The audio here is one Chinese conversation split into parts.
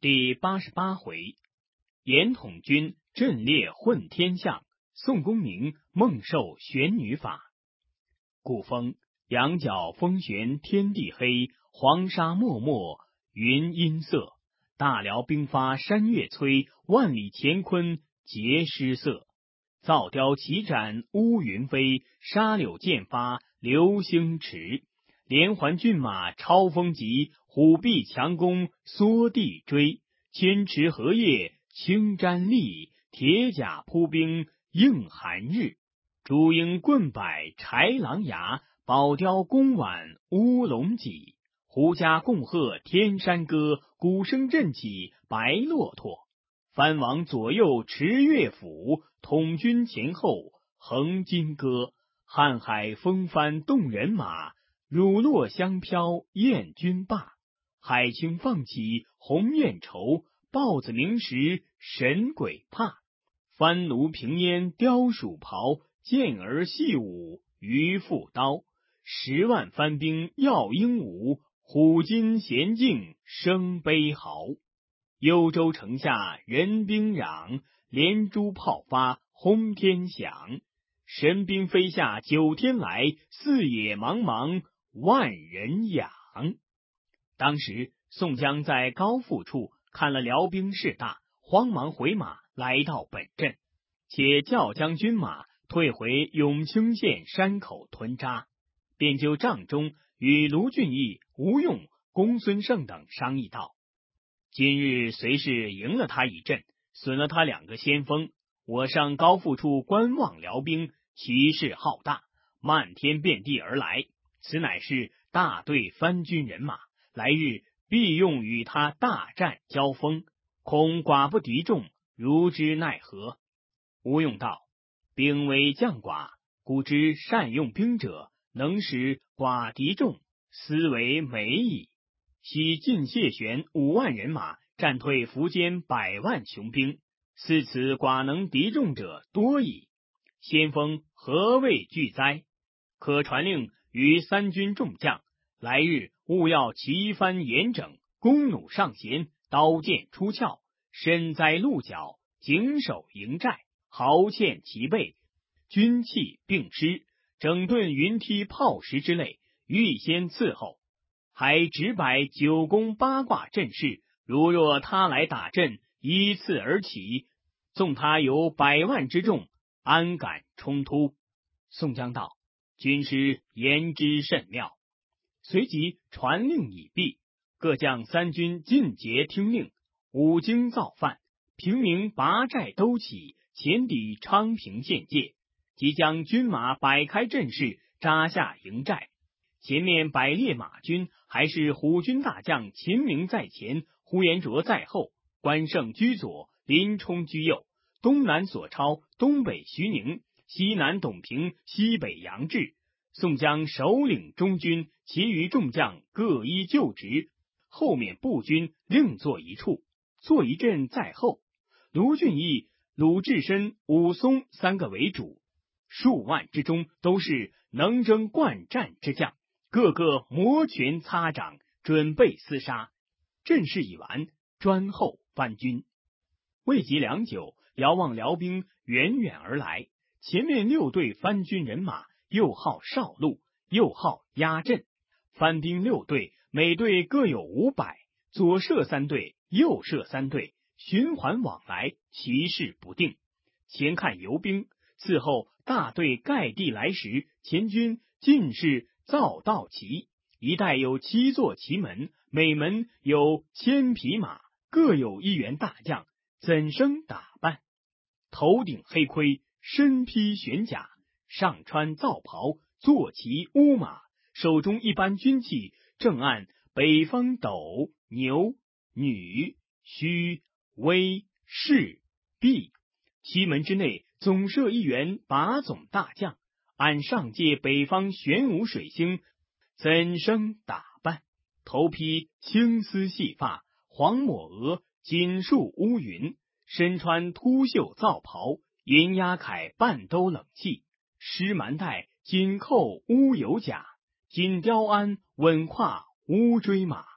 第88回，严统军阵列混天象，宋公明梦受玄女法。古风羊角风悬天地黑，黄沙漠漠云阴色。大辽兵发山岳摧，万里乾坤皆失色。造雕旗展乌云飞，沙柳剑发流星驰。连环骏马超风急，虎臂强弓缩地追。千池荷叶青毡笠，铁甲铺冰映寒日。烛鹰棍摆豺狼牙，宝雕弓挽乌龙脊。胡笳共贺天山歌，鼓声震起白骆驼。藩王左右持乐府，统军前后横金戈。瀚海风帆动人马，乳酪香飘燕军罢。海清放起鸿雁愁，豹子鸣时神鬼怕。番奴平烟雕鼠袍，健儿戏舞渔妇刀。10万番兵耀英武，虎金弦尽声悲嚎。幽州城下人兵嚷，连珠炮发轰天响。神兵飞下9天来，四野茫茫万人仰。当时宋江在高阜处看了辽兵势大，慌忙回马来到本镇，且叫将军马退回永清县山口屯扎，便就帐中与卢俊义、吴用、公孙胜等商议道：今日虽是赢了他一阵，损了他2个先锋，我上高阜处观望辽兵，其势浩大，漫天遍地而来，此乃是大队番军人马，来日必用与他大战交锋，恐寡不敌众，如之奈何？吴用道：兵微将寡，故知善用兵者，能使寡敌众，斯为美矣。昔晋谢玄5万人马战退苻坚100万穷兵，似此寡能敌众者多矣。先锋何谓惧哉？可传令于3军众将，来日务要旗帆严整，弓弩上弦，刀剑出鞘，身栽鹿角，紧守营寨，壕堑齐备，军器并施，整顿云梯炮石之类，预先伺候，还只摆9宫8卦阵势，如若他来打阵，依次而起，纵他有100万之众，安敢冲突？宋江道：军师言之甚妙。随即传令已毕，各将3军尽节听令，5更造饭，平民拔寨都起，前抵昌平县界，即将军马摆开阵势，扎下营寨。前面摆列马军，还是虎军大将秦明在前，呼延灼在后，关胜居左，林冲居右，东南索超，东北徐宁，西南董平，西北杨志。宋江首领中军，其余众将各依旧职，后面步军另坐一处，坐一阵在后。卢俊义、鲁智深、武松3个为主，数万之中都是能征惯战之将，个个摩拳擦掌，准备厮杀。阵势已完，专候番军。未及良久，遥望辽兵远远而来，前面6队番军人马，又号哨路，又号压阵。番兵6队，每队各有500，左射3队，右射3队，循环往来，其势不定。前看游兵，伺候大队盖地来时，前军尽是造道旗，一带有7座旗门，每门有1000匹马，各有1员大将，怎生打扮？头顶黑盔，身披玄甲，上穿皂袍，坐骑乌马，手中一般军器，正按北方斗、牛、女、虚、威、士、毕。旗门之内总设1员把总大将，按上界北方玄武水星，怎生打扮？头披青丝细发，黄抹额，锦束乌云，身穿秃袖皂袍，银压铠半兜冷气，湿蛮带紧扣乌油甲，锦雕鞍稳跨乌骓马。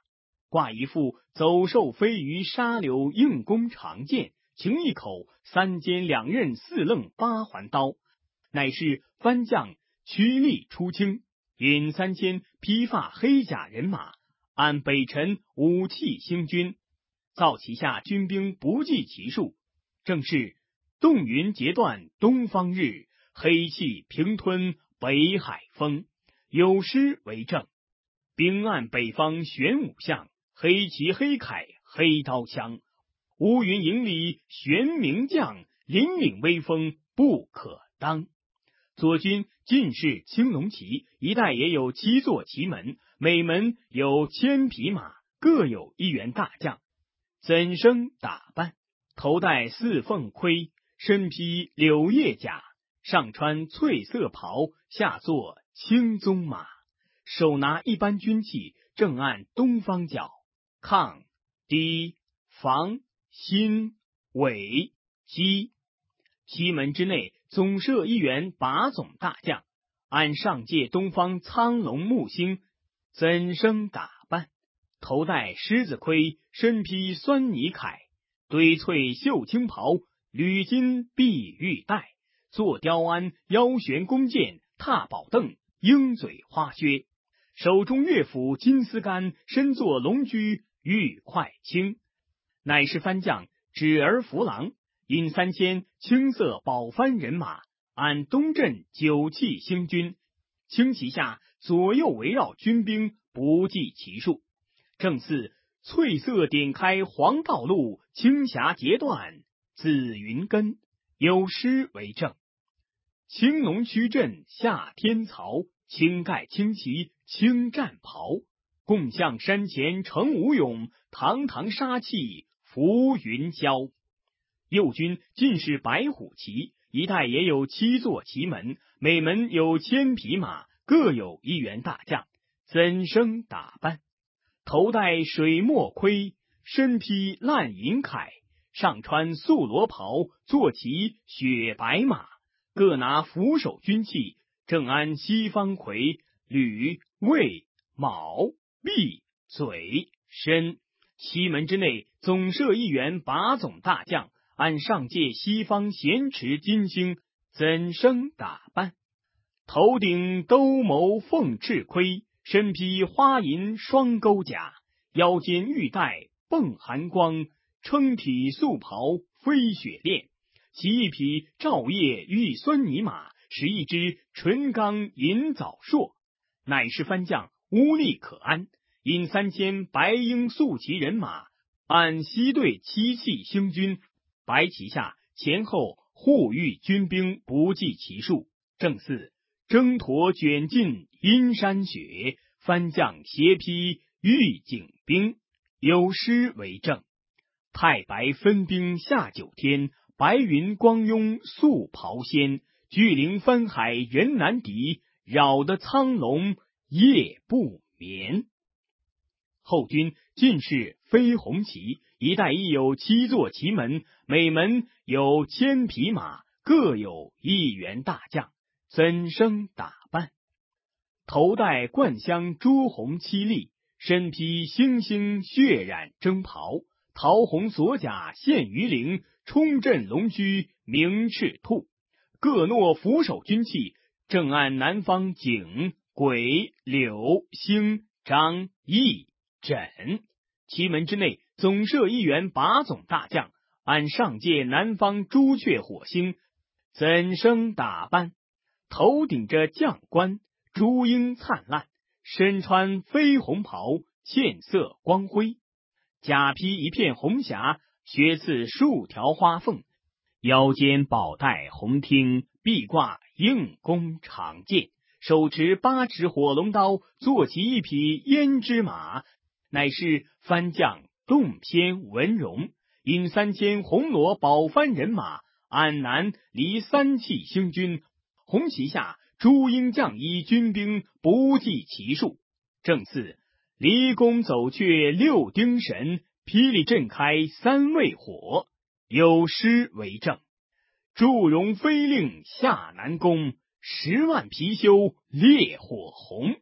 挂一副走兽飞鱼沙柳硬弓长剑，擎一口3尖2刃4楞8环刀，乃是番将屈力出清，引3000披发黑甲人马，按北辰武器兴军，造其下军兵不计其数，正是冻云截断东方日，黑气平吞北海风，有诗为证。兵按北方玄武象，黑旗黑铠黑刀枪，乌云营里玄名将，凛凛威风不可当。左军尽是青龙旗，一带也有7座旗门，每门有1000匹马，各有1员大将。怎生打扮？头戴4凤盔，身披柳叶甲，上穿翠色袍，下坐青鬃马，手拿一般军器，正按东方角，抗、堤、防、新、尾、击。旗门之内总设1员把总大将，按上界东方苍龙木星。怎生打扮？头戴狮子盔，身披酸泥铠，堆翠绣青袍，履金碧玉带，坐雕鞍，腰悬弓箭，踏宝凳，鹰嘴花靴，手中乐斧金丝竿，身坐龙驹玉块轻，乃是番将指儿扶郎，引3000青色宝幡人马，按东镇9气兴军，轻旗下左右围绕军兵不计其数，正似翠色点开黄道路，青霞截断紫云根，有诗为证。青龙驱阵下天曹，青盖青旗青战袍，共向山前成武勇，堂堂杀气浮云霄。右军尽是白虎旗，一带也有7座旗门，每门有1000匹马，各有1员大将。怎生打扮？头戴水墨盔，身披烂银铠，上穿素罗袍，坐骑雪白马，各拿扶手军器，正安西方魁、吕、魏、卯、毕、嘴、申。旗门之内总设1员把总大将，按上界西方咸池金星。怎生打扮？头顶兜鍪凤翅盔，身披花银双钩甲，腰间玉带迸寒光，撑体素袍飞雪链，骑1匹照叶玉酸泥马，使1只纯钢银枣硕，乃是番将无力可安，引3000白鹰素骑人马，按西队7气兴军，白旗下前后护御军兵不计其数，正似征驼卷进阴山雪，番将斜披玉颈兵，有诗为证。太白分兵下9天，白云光拥素袍仙，巨灵翻海人难敌，扰得苍龙夜不眠。后军尽是飞红旗，一带亦有7座旗门，每门有1000匹马，各有1员大将。怎生打扮？头戴冠香朱红漆笠，身披星星血染征袍，桃红锁甲现鱼鳞，冲阵龙驹鸣赤兔，各诺扶手军器，正按南方景、癸、柳、星、张、翼、轸。旗门之内总设1员把总大将，按上界南方朱雀火星。怎生打扮？头顶着将冠，珠缨灿烂，身穿绯红袍，茜色光辉，甲披一片红霞，靴刺数条花凤，腰间宝带红听，臂挂硬弓长剑，手持8尺火龙刀，坐骑1匹胭脂马，乃是番将洞偏文荣，引3000红罗宝幡人马，按南离3气兴军，红旗下朱缨将衣军兵不计其数，正似离宫走阙6丁神，霹雳震开3位火，有诗为证。祝融飞令下南宫，10万貔貅烈火红，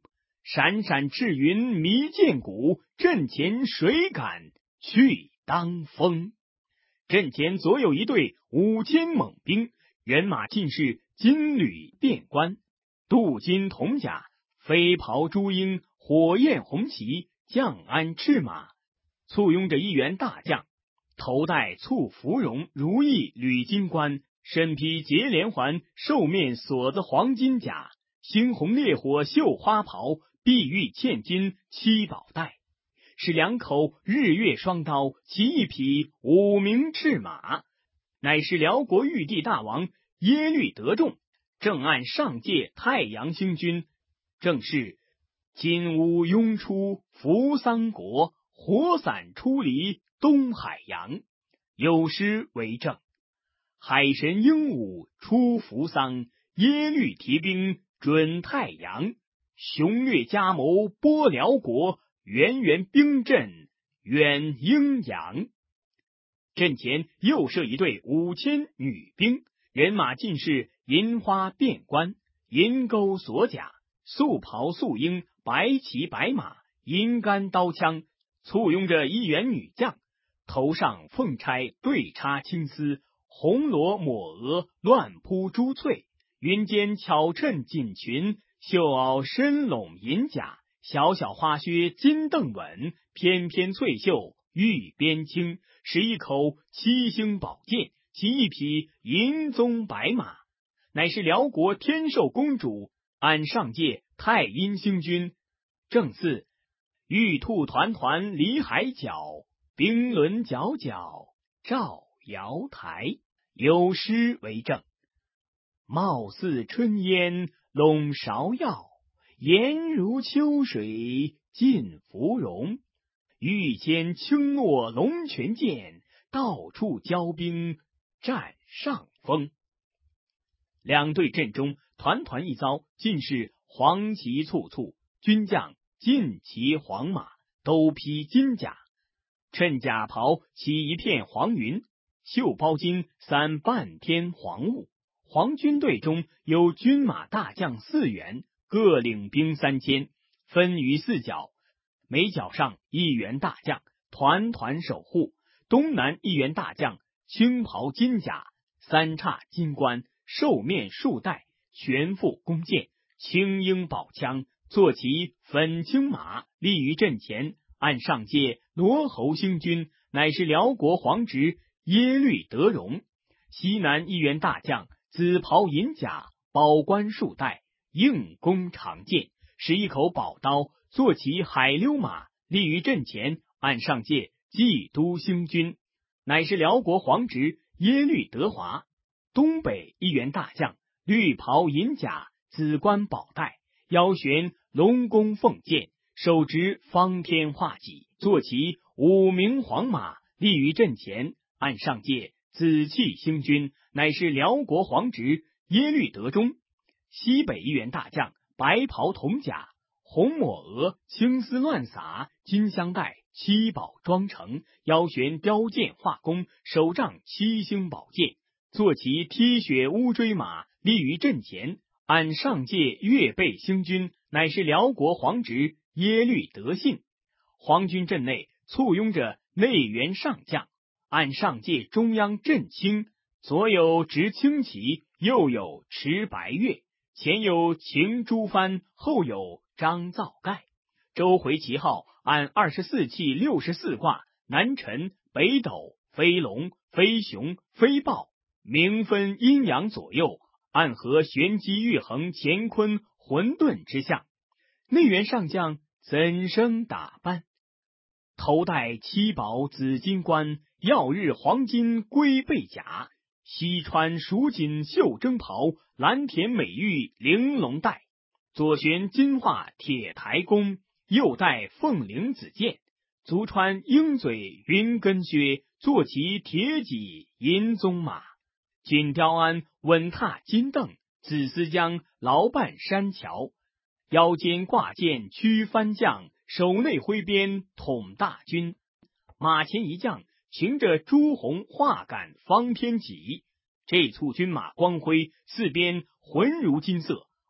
闪闪赤云迷剑骨，阵前谁敢去当风？阵前左有一队5000猛兵，人马尽是金缕便冠，镀金铜甲，飞袍朱缨，火焰红旗，将鞍赤马，簇拥着一员大将，头戴簇芙蓉如意履金冠，身披结连环兽面锁子黄金甲，猩红烈火绣花袍，碧玉嵌金七宝带，是2口日月双刀，骑1匹5名赤马，乃是辽国玉帝大王耶律德仲，正按上界太阳星君，正是金乌拥出扶桑国，火伞出离东海洋。有诗为证：海神鹦鹉出扶桑，耶律提兵准太阳。雄略加谋拨辽国，源源兵阵远阴阳。阵前又设一队5000女兵，人马尽是银花便冠，银钩锁甲，素袍素缨，白骑白马，银杆刀枪，簇拥着一员女将，头上凤钗对插青丝，红罗抹额乱铺珠翠，云间巧衬锦裙，绣袄深拢银甲，小小花靴金镫稳，翩翩翠袖玉边青，使一口7星宝剑，骑1匹银鬃白马，乃是辽国天寿公主按上界太阴星君，正似玉兔团团离海角，冰轮皎皎照瑶台。有诗为证：貌似春烟笼芍药，颜如秋水浸芙蓉。玉肩轻落龙泉剑，到处骄兵占上风。2队阵中团团一遭，尽是黄旗簇簇，军将尽骑黄马，都披金甲，衬甲袍起一片黄云，袖包巾散半天黄雾。黄军队中有军马大将4员，各领兵3000，分于4角，每角上1员大将，团团守护。东南1员大将，青袍金甲，3叉金冠，兽面束带，全副弓箭，青鹰宝枪，坐骑粉青马，立于阵前，按上界罗侯星君，乃是辽国皇侄耶律德荣。西南1员大将，紫袍银甲，宝冠束带，硬弓长剑，使一口宝刀，坐骑海溜马，立于阵前，按上界冀都星君，乃是辽国皇侄耶律德华。东北1员大将，绿袍银甲，紫冠宝带，腰悬龙弓凤箭，手执方天画戟，坐骑5名黄马，立于阵前，按上界紫气星君，乃是辽国皇侄耶律德忠。西北1员大将，白袍铜甲，红抹额，青丝乱洒，金香带，七宝装成，腰悬雕剑画弓，手杖7星宝剑，坐骑踢雪乌骓马，立于阵前，按上界月背星君，乃是辽国皇侄耶律德信。皇军阵内簇拥着内员上将，按上界中央阵青，左有执青旗，右有持白月，前有擎朱帆，后有张造盖。周回旗号按24气64卦，南辰、北斗、飞龙、飞熊、飞豹，明分阴阳左右，暗合玄机玉衡乾坤混沌之象。内员上将怎生打扮？头戴七宝紫金冠，耀日黄金龟背甲，西穿蜀锦绣征袍，蓝田美玉玲珑带，左悬金画铁台弓，右戴凤翎紫剑，足穿鹰嘴云根靴，坐骑铁戟银鬃马，锦雕鞍稳踏金镫，紫丝缰劳伴山桥，腰间挂剑驱番将，手内挥鞭统大军。马前一将擎着朱红画杆方天戟，这簇军马光辉，四边浑如金色，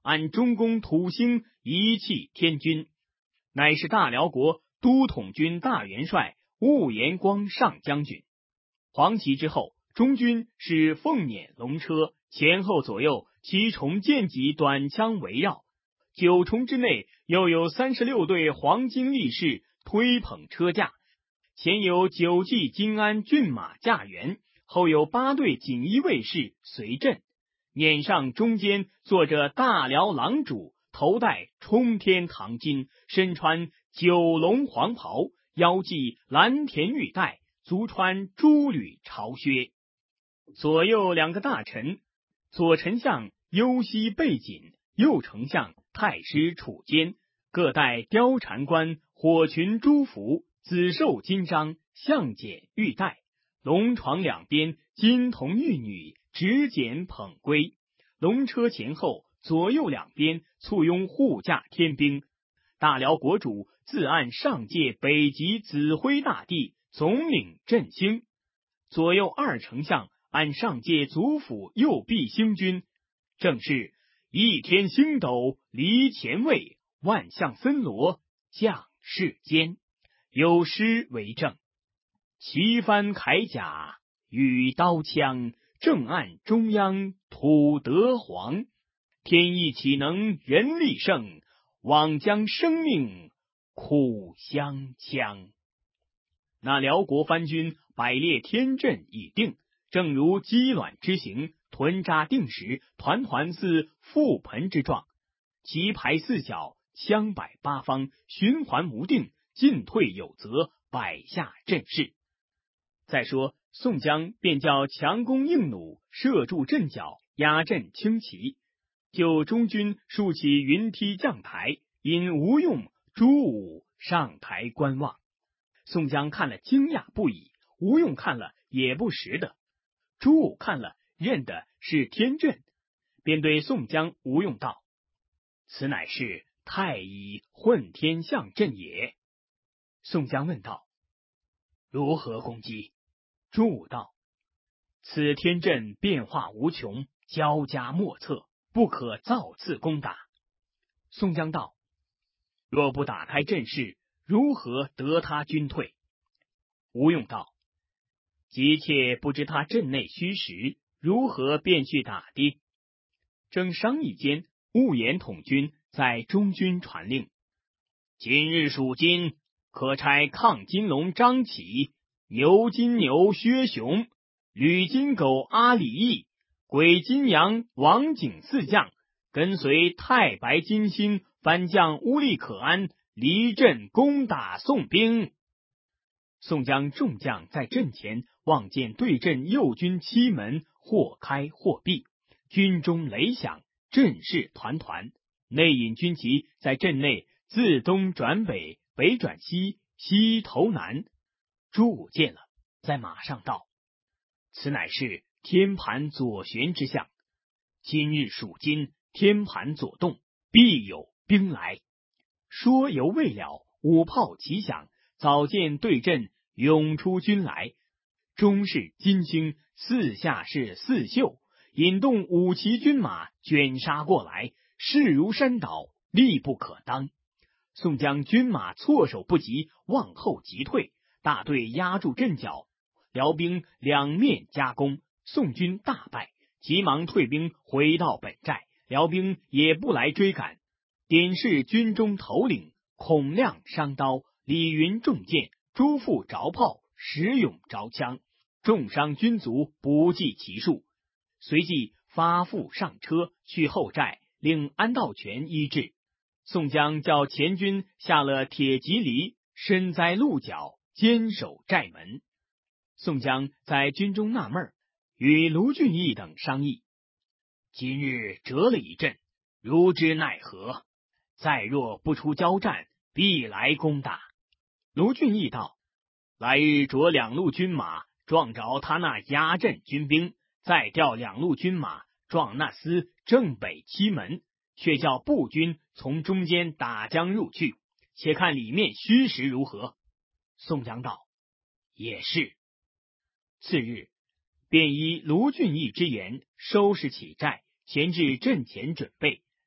按中宫土星一弃天军，乃是大辽国都统军大元帅兀延光上将军。黄旗之后，中军是凤辇龙车，前后左右7重剑戟短枪围绕，9重之内又有36对黄金力士推捧车驾，前有9骑金鞍骏马驾辕，后有8对锦衣卫士随阵，辇上中间坐着大辽郎主，头戴冲天唐巾，身穿9龙黄袍，腰系蓝田玉带，足穿朱履朝靴。左右2个大臣，左丞相右膝背锦，右丞相太师楚坚，各戴貂蝉冠、火裙朱服、紫绶金章、象剪玉带，龙床两边金童玉女执简捧圭，龙车前后左右两边簇拥护驾天兵。大辽国主自按上界北极指挥大帝，总领振兴。左右2丞相按上界祖府右弼星君，正是一天星斗离前卫，万象森罗降世间。有诗为证：旗帆铠甲与刀枪，正按中央土德皇。天意岂能人力胜，枉将生命苦相枪。那辽国藩军摆列天阵已定，正如鸡卵之形，屯扎定时，团团似覆盆之状，旗排4角，枪摆8方，循环无定，进退有责，摆下阵势。再说宋江便叫强弓硬弩，射住阵脚，压阵轻骑，就中军竖起云梯将台，引吴用、朱武上台观望。宋江看了惊讶不已，吴用看了也不识得，朱武看了认的是天阵，便对宋江、吴用道：此乃是太乙混天象阵也。宋江问道：如何攻击？朱武道：此天阵变化无穷，交加莫测，不可造次攻打。宋江道：若不打开阵势，如何得他军退？吴用道：急切不知他阵内虚实，如何便去打的？正商议间，兀延统军在中军传令：今日属金，可差亢金龙张启、牛金牛薛雄、吕金狗阿里义、鬼金羊王景4将，跟随太白金星番将乌力可安离阵攻打宋兵。宋江众将在阵前望见对阵右军7门或开或闭，军中雷响，阵势团团，内引军旗在阵内自东转北，北转西，西投南。朱武见了，在马上道：此乃是天盘左旋之象，今日属金，天盘左动，必有兵来。说犹未了，五炮齐响，早见对阵涌出军来，中是金星，四下是四宿，引动5骑军马卷杀过来，势如山倒，力不可当。宋江军马措手不及，往后急退，大队压住阵脚，辽兵两面夹攻，宋军大败，急忙退兵回到本寨，辽兵也不来追赶。典是军中头领孔亮伤刀，李云中箭，朱富着炮，石勇着枪，重伤军卒不计其数。随即发付上车，去后寨令安道全医治。宋江叫前军下了铁骑犁，身栽鹿角，坚守寨门。宋江在军中纳闷，与卢俊义等商议：今日折了一阵，如之奈何？再若不出交战，必来攻打。卢俊义道：来日着2路军马撞着他那压阵军兵，再调2路军马撞那厮正北7门，却叫步军从中间打将入去，且看里面虚实如何。宋江道：也是。次日，便依卢俊义之言，收拾起寨，前至阵前准备，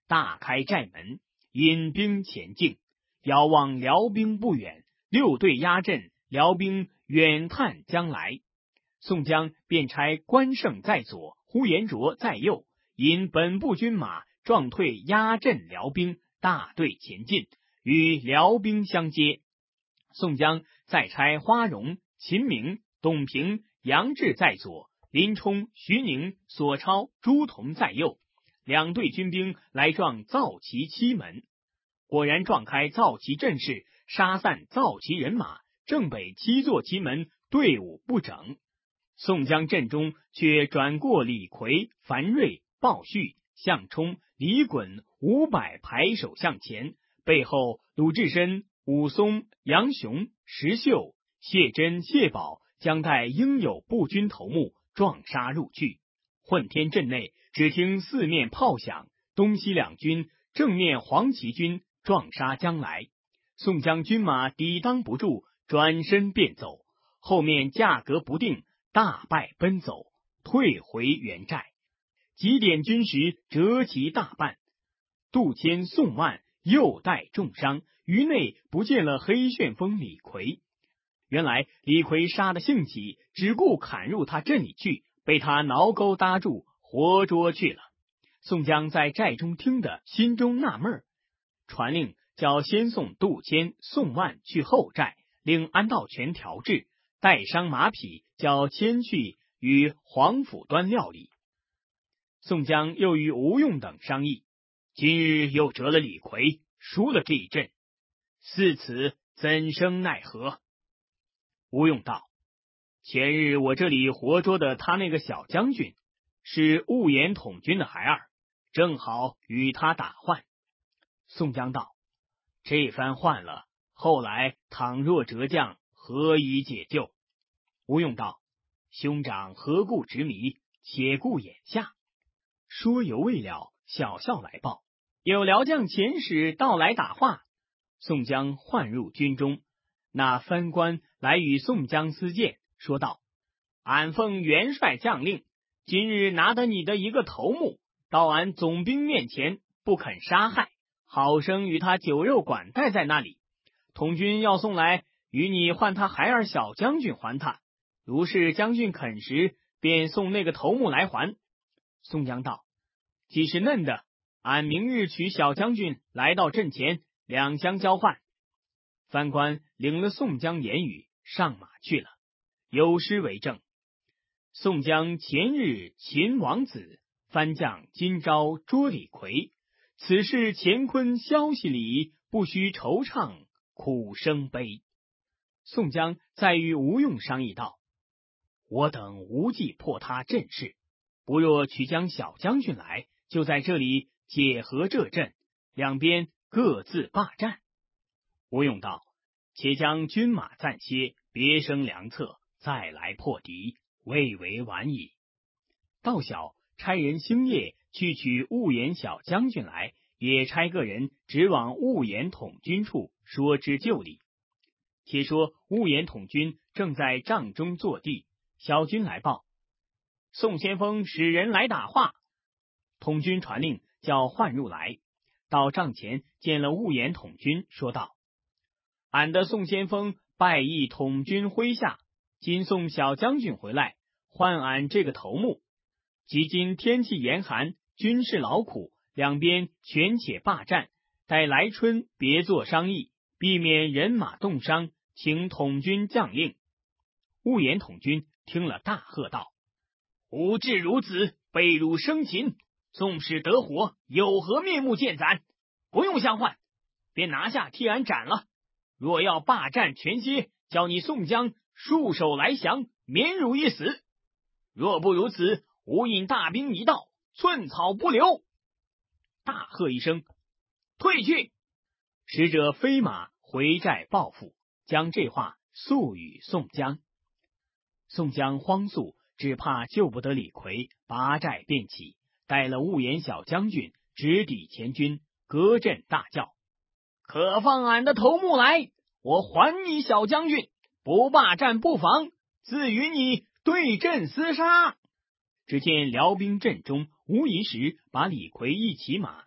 大开寨门，引兵前进。遥望辽兵不远，六队压阵，辽兵远探将来。宋江便差关胜在左，呼延灼在右，引本部军马撞退压阵辽兵，大队前进，与辽兵相接。宋江再差花荣、秦明、董平、杨志在左，林冲、徐宁、索超、朱仝在右，两队军兵来撞皂旗七门。果然撞开皂旗阵势，杀散皂旗人马，正北七座旗门队伍不整。宋江阵中却转过李逵、樊瑞、鲍旭、项冲、李衮500排手向前，背后鲁智深、武松、杨雄、石秀、谢珍、谢宝将带应有步军头目撞杀入去。混天阵内只听四面炮响，东西两军正面黄旗军撞杀将来。宋江军马抵当不住，转身便走，后面价格不定，大败奔走，退回原寨。几点军时折其大半。杜迁、宋万又带重伤，于内不见了黑旋风李逵。原来李逵杀得兴起，只顾砍入他阵里去，被他挠钩搭住，活捉去了。宋江在寨中听得心中纳闷，传令叫先送杜迁、宋万去后寨，令安道全调制，带伤马匹，叫迁去与黄甫端料理。宋江又与吴用等商议，今日又折了李逵，输了这一阵，似此怎生奈何？吴用道：前日我这里活捉的他那个小将军，是兀言统军的孩儿，正好与他打换。宋江道：这番换了，后来倘若折将，何以解救？吴用道：兄长何故执迷，且顾眼下。说犹未了，小校来报，有辽将遣使到来打话。宋江唤入军中，那藩官来与宋江私见，说道：俺奉元帅将令，今日拿得你的一个头目，到俺总兵面前，不肯杀害，好生与他酒肉管待在那里。统军要送来，与你换他孩儿小将军还他，如是将军肯时，便送那个头目来还。宋江道：既是嫩的，俺明日取小将军来到阵前，两相交换。藩官领了宋江言语，上马去了。有诗为证：宋江前日擒王子，藩将今朝捉李逵。此事乾坤消息里，不须惆怅苦生悲。宋江再与吴用商议道：我等无计破他阵势，不若取将小将军来，就在这里解合这阵，两边各自霸占。吴用道：且将军马暂歇，别生良策，再来破敌，未为晚矣。到晓差人星夜去取兀言小将军来，也差个人直往兀言统军处说之就理。且说兀言统军正在帐中坐地，小军来报，宋先锋使人来打话。统军传令叫唤入来，到帐前见了兀言统军，说道：俺的宋先锋拜谒统军麾下，今送小将军回来，换俺这个头目。即今天气严寒，军事劳苦，两边权且霸占，待来春别作商议，避免人马冻伤，请统军将令。兀言统军听了，大喝道：吾志如子，被辱生擒，纵使得活，有何面目见咱？不用相换，便拿下替俺斩了。若要霸占权歇，叫你宋江束手来降，免辱一死。若不如此，吾引大兵一道，寸草不留。大喝一声，退去。使者飞马回寨报复，将这话诉与宋江。宋江慌速，只怕救不得李逵，拔寨便起，带了兀言小将军直抵前军，隔阵大叫：可放俺的头目来，我还你小将军，不霸占不防，自与你对阵厮杀。只见辽兵阵中，吴一时把李逵一骑马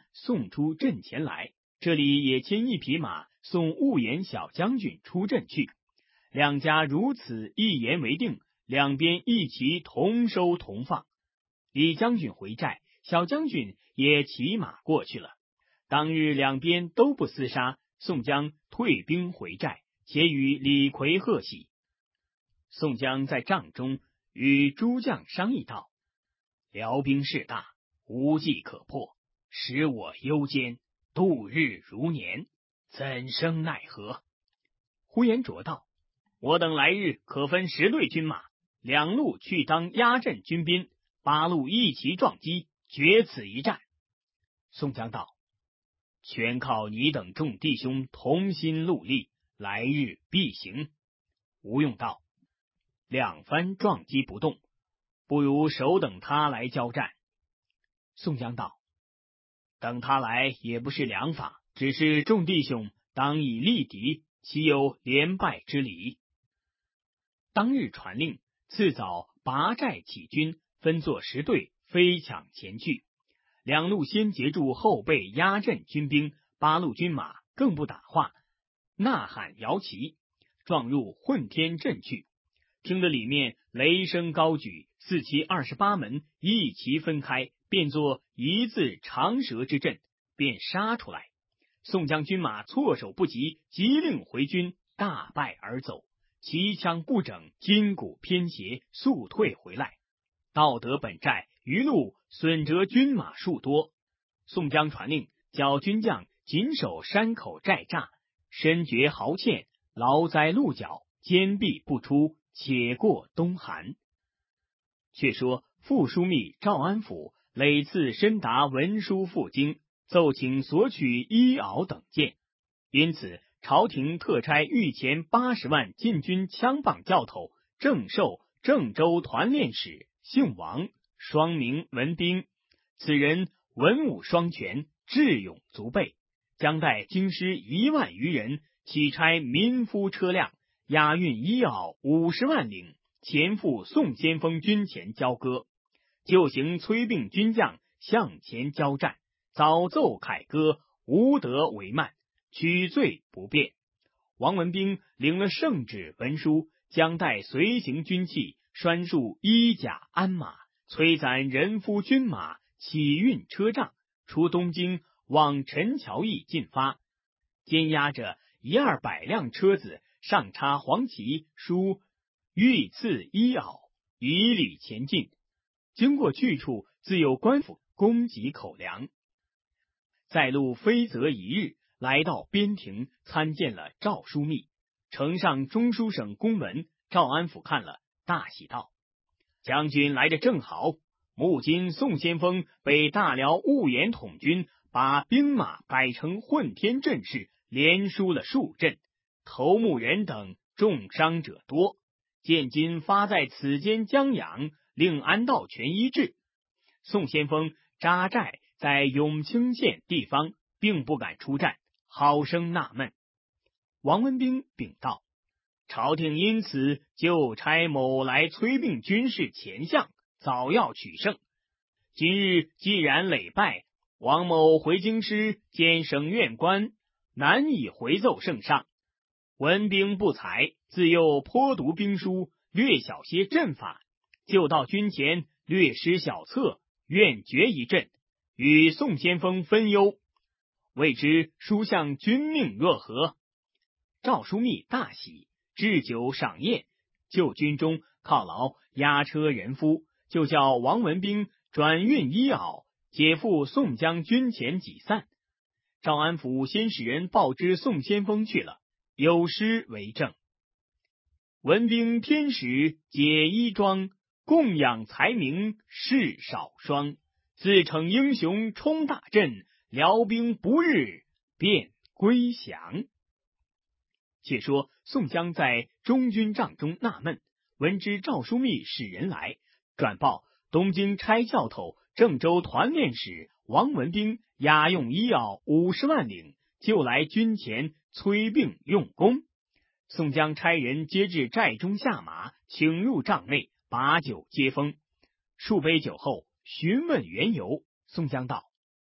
送出阵前来，这里也牵一匹马送兀言小将军出阵去。两家如此一言为定，两边一齐同收同放。李将军回寨，小将军也骑马过去了。当日两边都不厮杀，宋江退兵回寨，且与李逵贺喜。宋江在帐中与诸将商议道：辽兵势大，无计可破，使我忧艰，度日如年，怎生奈何？呼延灼道：我等来日可分10队军马，两路去当压阵军兵，8路一齐撞击，决此一战。宋江道：全靠你等众弟兄同心戮力，来日必行。吴用道：两番撞击不动，不如手等他来交战。宋江道：等他来也不是良法，只是众弟兄当以力敌，岂有连败之理？当日传令，次早拔寨起军，分作10队，飞抢前去。两路先截住后背压阵军兵，8路军马更不打话，呐喊摇旗，撞入混天阵去。听得里面雷声高举，4旗28门一齐分开，变作一字长蛇之阵，便杀出来。宋江军马措手不及，急令回军，大败而走，旗枪不整，筋骨偏斜，速退回来。到得本寨，余路损折军马数多。宋江传令，叫军将紧守山口寨栅，深掘壕堑，牢栽鹿角，坚壁不出，且过冬寒。却说副枢密赵安抚累次申达文书赴京，奏请索取衣袄等件，因此朝廷特差御前80万禁军枪棒教头郑寿郑州团练使，姓王，双名文彬。此人文武双全，智勇足备，将带京师1万余人，启差民夫车辆，押运衣袄50万领，前赴宋先锋军前交割。就行催并军将向前交战，早奏凯歌，无得为慢，取罪不变。王文彬领了圣旨文书，将带随行军器，拴束衣甲鞍马，催攒人夫军马，起运车仗，出东京往陈桥驿进发。监押着100-200辆车子，上插黄旗，书御赐衣袄，以礼前进。经过去处，自有官府供给口粮。在路飞泽1日，来到边庭，参见了赵枢密，呈上中书省公文。赵安抚看了，大喜道：将军来得正好，目今宋先锋被大辽兀言统军把兵马摆成混天阵势，连输了数阵，头目人等重伤者多，现今发在此间江养，令安道全医治。宋先锋扎寨在永清县地方，并不敢出战，好生纳闷。王文彬禀道：朝廷因此就差某来催并军事前项，早要取胜。今日既然累败，王某回京师见省院官，难以回奏圣上。文兵不才，自幼颇读兵书，略晓些阵法，就到军前略施小策，愿决一阵，与宋先锋分忧。未知书相君命若何？赵枢密大喜，置酒赏宴，就军中犒劳押车人夫，就叫王文彬转运衣袄，解赴宋江军前几散。赵安抚先使人报知宋先锋去了，有诗为证：文兵天使解衣装，供养才名事少双，自称英雄冲大阵，辽兵不日便归降。且说宋江在中军帐中纳闷，闻知赵枢密使人来，转报东京差教头郑州团练使王文彬押用衣袄50万领，就来军前催并用功。宋江差人接至寨中下马，请入帐内，把酒接风。数杯酒后，询问缘由。宋江道：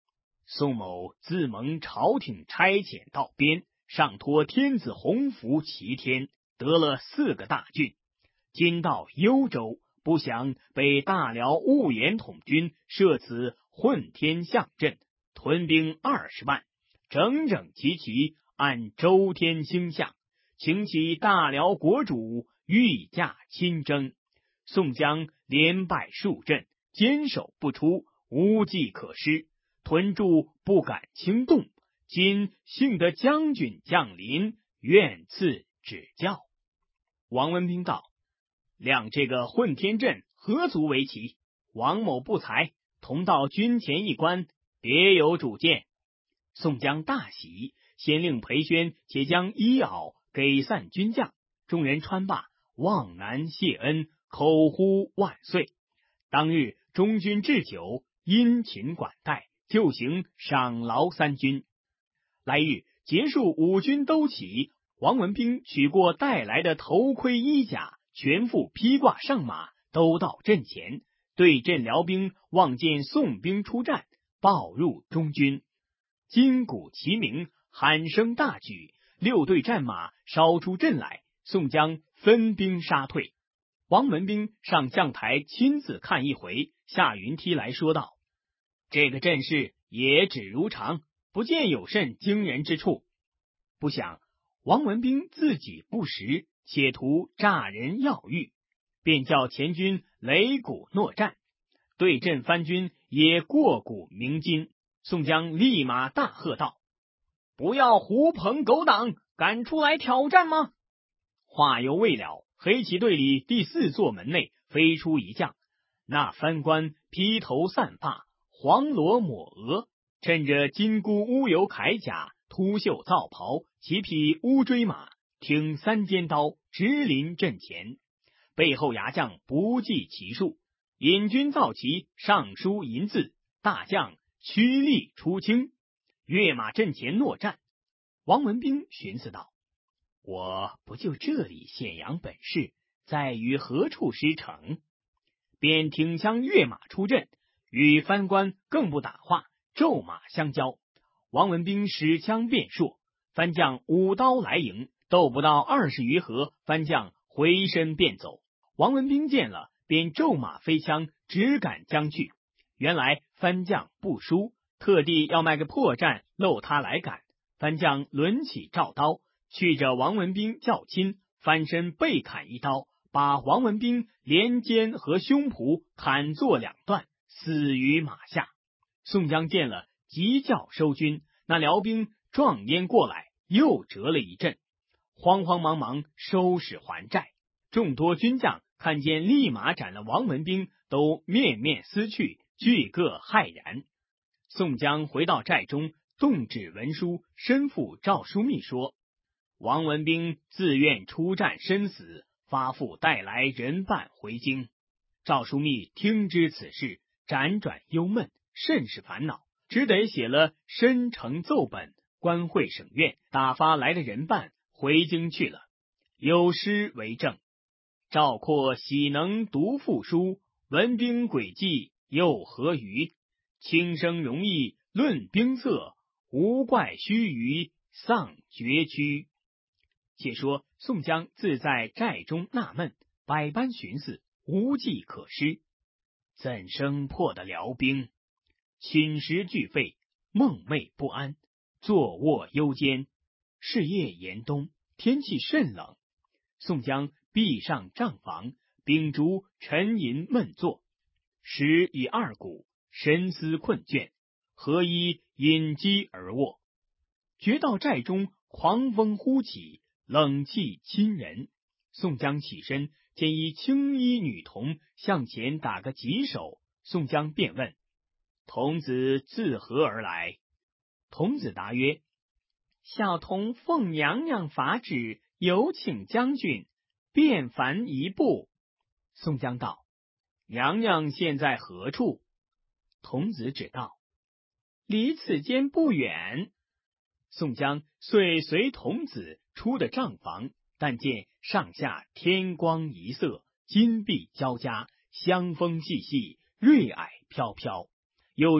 宋某自蒙朝廷差遣到边，上托天子洪福齐天，得了4个大郡。今到幽州，不想被大辽兀延统军设此混天象阵，屯兵20万，整整齐齐按周天星象，请起大辽国主御驾亲征。宋江连败数阵，坚守不出，无计可施，屯驻不敢轻动。今幸得将军降临，愿赐指教。王文斌道：亮这个混天阵何足为奇？王某不才，同到军前一观，别有主见。宋江大喜，先令裴宣且将衣袄给散军将，众人穿罢，望南谢恩，口呼万岁。当日中军置酒，殷勤管待，就行赏劳3军。来日结束5军都起，王文斌取过带来的头盔衣甲，全副披挂上马，都到阵前，对阵辽兵望见宋兵出战，报入中军。金鼓齐鸣，喊声大举，6队战马烧出阵来，宋江分兵杀退。王文斌上将台亲自看一回，下云梯来说道：这个阵势也只如常，不见有甚惊人之处。不想王文斌自己不识，且图诈人要狱，便叫前军擂鼓诺战，对阵番军也过鼓鸣金。宋江立马大喝道：不要狐朋狗党，敢出来挑战吗？话犹未了，黑旗队里第4座门内飞出一将，那番官披头散发，黄罗抹额，趁着金箍乌油铠甲，秃袖皂袍，骑匹乌骓马，挺3尖刀，直临阵前。背后牙将不计其数，引军造旗，上书银字，大将屈力出清，跃马阵前诺战。王文斌寻思道：我不就这里显扬本事，在于何处失诚？便挺枪跃马出阵，与番官更不打话，骤马相交。王文斌使枪便槊，番将舞刀来迎，斗不到20余合，番将回身便走。王文斌见了，便骤马飞枪，只赶将去。原来番将不输，特地要卖个破绽，漏他来赶。番将抡起照刀，去着王文斌较亲，翻身背砍一刀，把王文斌连肩和胸脯砍作2段，死于马下。宋江见了，急叫收军。那辽兵撞烟过来，又折了一阵，慌慌忙忙收拾还寨。众多军将看见立马斩了王文斌，都面面思去，俱各骇然。宋江回到寨中，动纸文书，身付赵枢密说：王文斌自愿出战身死，发付带来人伴回京。赵枢密听知此事，辗转忧闷，甚是烦恼，只得写了申呈奏本，官会省院，打发来的人伴回京去了。有诗为证：赵括喜能读赋书，文兵诡计又何虞？轻声容易论兵策，无怪须臾丧绝躯。且说宋江自在寨中纳闷，百般寻思，无计可施，怎生破得辽兵？寝食俱废，梦寐不安，坐卧幽间。是夜严冬，天气甚冷。宋江闭上帐房，秉烛沉吟闷坐，时已2鼓，神思困倦，合衣隐机而卧。觉到寨中狂风忽起，冷气侵人。宋江起身，见一青衣女童向前打个棘手。宋江便问：童子自何而来？童子答曰：小童奉娘娘法旨，有请将军，便凡一步。宋江道：娘娘现在何处？童子指道：离此间不远。宋江遂随童子出的帐房，但见上下天光一色，金碧交加，香风细细，瑞霭飘飘，有如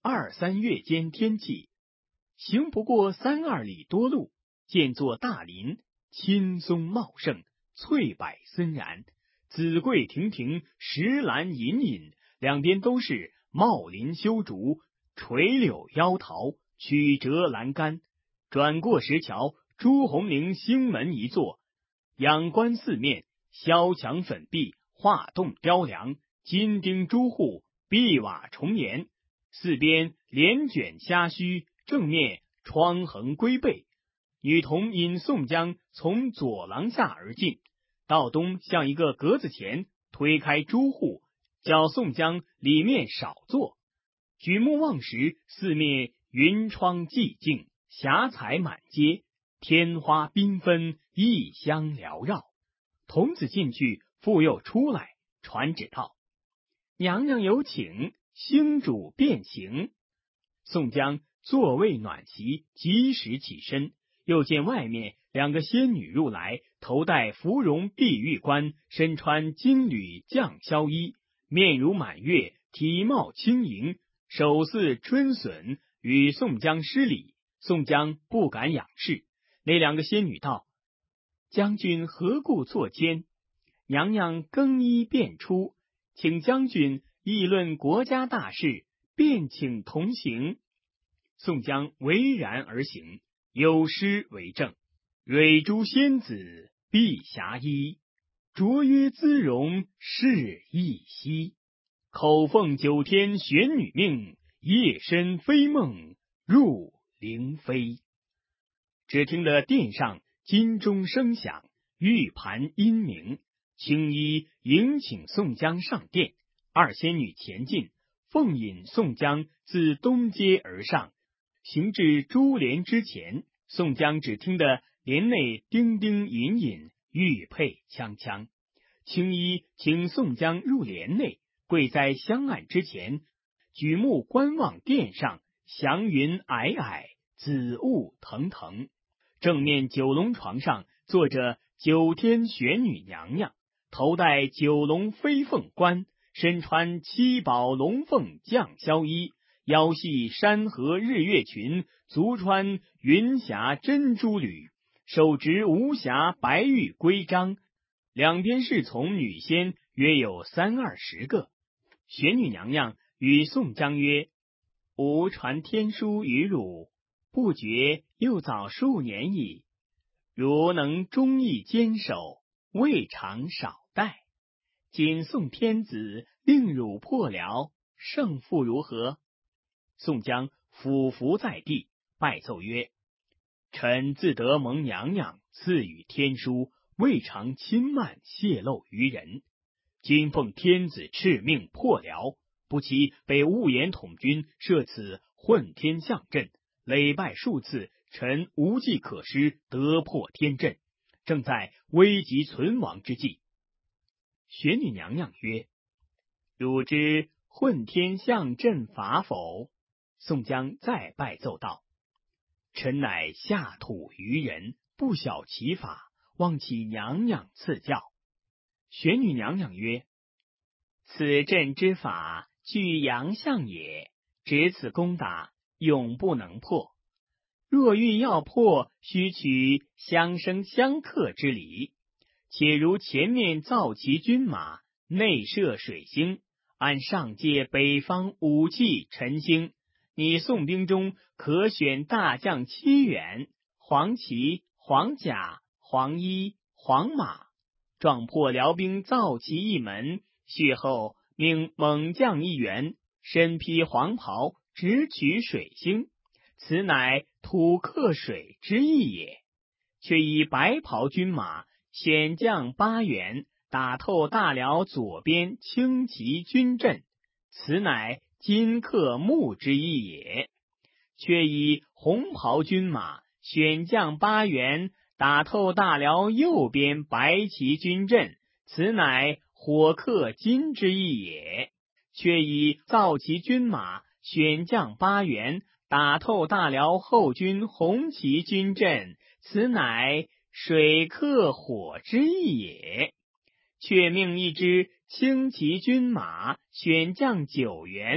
2、3月间天气，行不过3、2里多路，见作大林，青松茂盛，翠柏森然，紫桂亭亭，石兰隐隐，两边都是茂林修竹，垂柳腰桃，曲折栏杆。转过石桥，朱红棂兴门一座，仰观四面，萧墙粉壁，画栋雕梁，金钉朱户，碧瓦重檐，四边帘卷虾须，正面窗横龟背。女童引宋江从左廊下而进，道东向一个格子前推开朱户，叫宋江里面少坐。举目望时，四面云窗寂静，霞彩满街，天花缤纷，异香缭绕。童子进去，复又出来，传旨道：娘娘有请，星主便行。宋江座位暖席，及时起身，又见外面2个仙女入来，头戴芙蓉碧玉冠，身穿金缕绛绡衣，面如满月，体貌轻盈，手似春笋，与宋江施礼。宋江不敢仰视。那2个仙女道：将军何故坐监？娘娘更衣便出，请将军议论国家大事，便请同行。宋江巍然而行，有诗为证：蕊珠仙子碧霞衣，卓约姿容是一稀。口凤9天玄女命，夜深飞梦入灵飞。只听得殿上金钟声响，玉盘音鸣，青衣迎请宋江上殿。2仙女前进，奉引宋江自东街而上，行至珠帘之前，宋江只听得帘内叮叮隐隐，玉佩锵锵。青衣请宋江入帘内，跪在香案之前，举目观望殿上，祥云霭霭，紫雾腾腾。正面九龙床上坐着9天玄女娘娘，头戴9龙飞凤冠，身穿7宝龙凤绛绡衣，腰系山河日月裙，足穿云霞珍珠履，手执无瑕白玉规章，两边侍从女仙约有30-20个。玄女娘娘与宋江曰：吾传天书与汝，不觉又早数年矣。如能忠义坚守，未尝少待。今宋天子令汝破辽，胜负如何？宋江俯伏在地，拜奏曰：臣自得蒙娘娘赐予天书，未尝轻慢泄露于人。今奉天子敕命破辽，不期被兀言统军设此混天象阵，累败数次，臣无计可施，得破天阵，正在危急存亡之际。玄女娘娘曰：汝知混天象阵法否？宋江再拜奏道：臣乃下土愚人，不晓其法，望其娘娘赐教。玄女娘娘曰：此阵之法，具阳象也，只此攻打，永不能破。若欲要破，须取相生相克之理。且如前面造骑军马，内设水星，按上界北方武器辰星，你宋兵中可选大将7员，黄旗、黄甲、黄衣、黄马，撞破辽兵造骑一门，续后命猛将1员，身披黄袍，直取水星，此乃土克水之意也。却以白袍军马选将8员，打透大辽左边轻骑军阵，此乃金克木之意也。却以红袍军马选将8员，打透大辽右边白旗军阵，此乃火克金之意也。却以造骑军马选将8员，打透大辽后军红旗军阵，此乃水克火之意也。却命一支轻骑军马选将9员，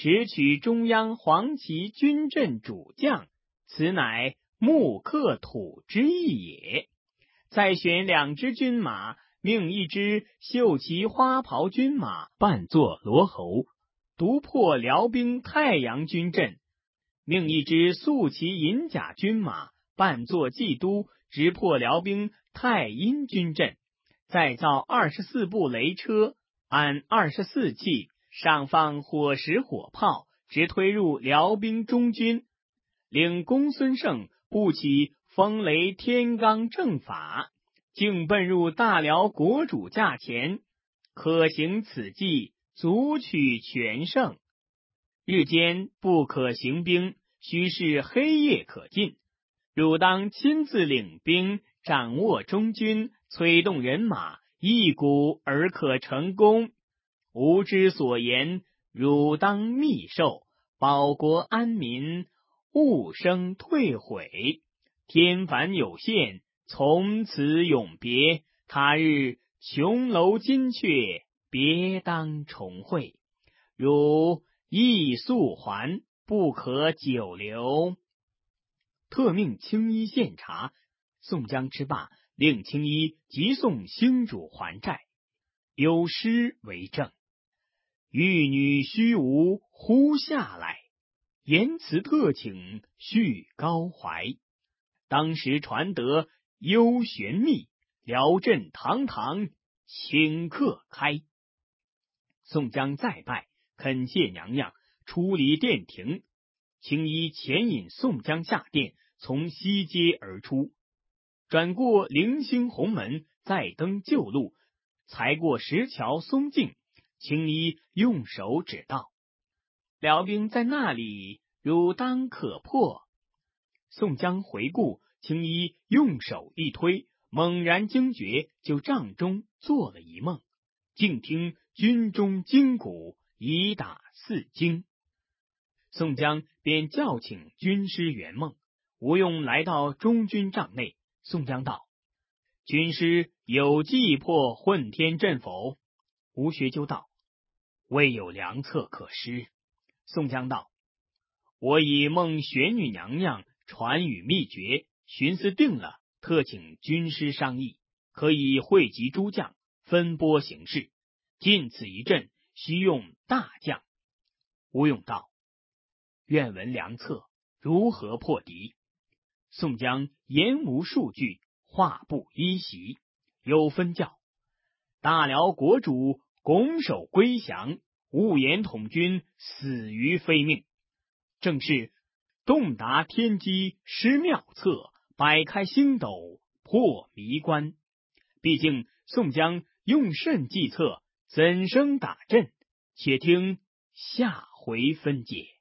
直取中央黄旗军阵主将，此乃木克土之意也。再选2支军马，命一支绣旗花袍军马扮作罗侯，独破辽兵太阳军阵；命一支素旗银甲军马扮作骑都，直破辽兵太阴军阵。再造24部雷车，安24器，上放火石火炮，直推入辽兵中军。领公孙胜布起风雷天罡正法，竟奔入大辽国主驾前，可行此计，足取全胜。日间不可行兵，须是黑夜可进。汝当亲自领兵，掌握中军，催动人马，一鼓而可成功。吾之所言，汝当密受，保国安民，勿生退悔。天凡有限，从此永别。他日琼楼金阙，别当重会。汝亦速还，不可久留。特命青衣献茶，宋江之罢，令青衣急送兴主还寨。有诗为证：玉女须无忽下来，言辞特请续高怀。当时传得幽玄秘，辽镇堂堂请客开。宋江再拜，恳谢娘娘，出离殿庭。青衣前引宋江下殿，从西街而出，转过零星红门，再登旧路，才过石桥松径。青衣用手指道：辽兵在那里，汝当可破。宋江回顾，青衣用手一推，猛然惊觉，就帐中做了一梦。静听军中金鼓，已打4更。宋江便叫请军师圆梦。吴用来到中军帐内，宋江道：军师有计破混天阵否？吴学究道：未有良策可施。宋江道：我以梦玄女娘娘传语秘诀，寻思定了，特请军师商议，可以汇集诸将，分拨行事。尽此一阵，须用大将。吴用道：愿闻良策，如何破敌？宋江言无数句，话不依袭，有分教：大辽国主拱手归降，误言统军死于非命。正是洞达天机施妙策，摆开星斗破迷关。毕竟宋江用甚计策，怎生打阵？且听下回分解。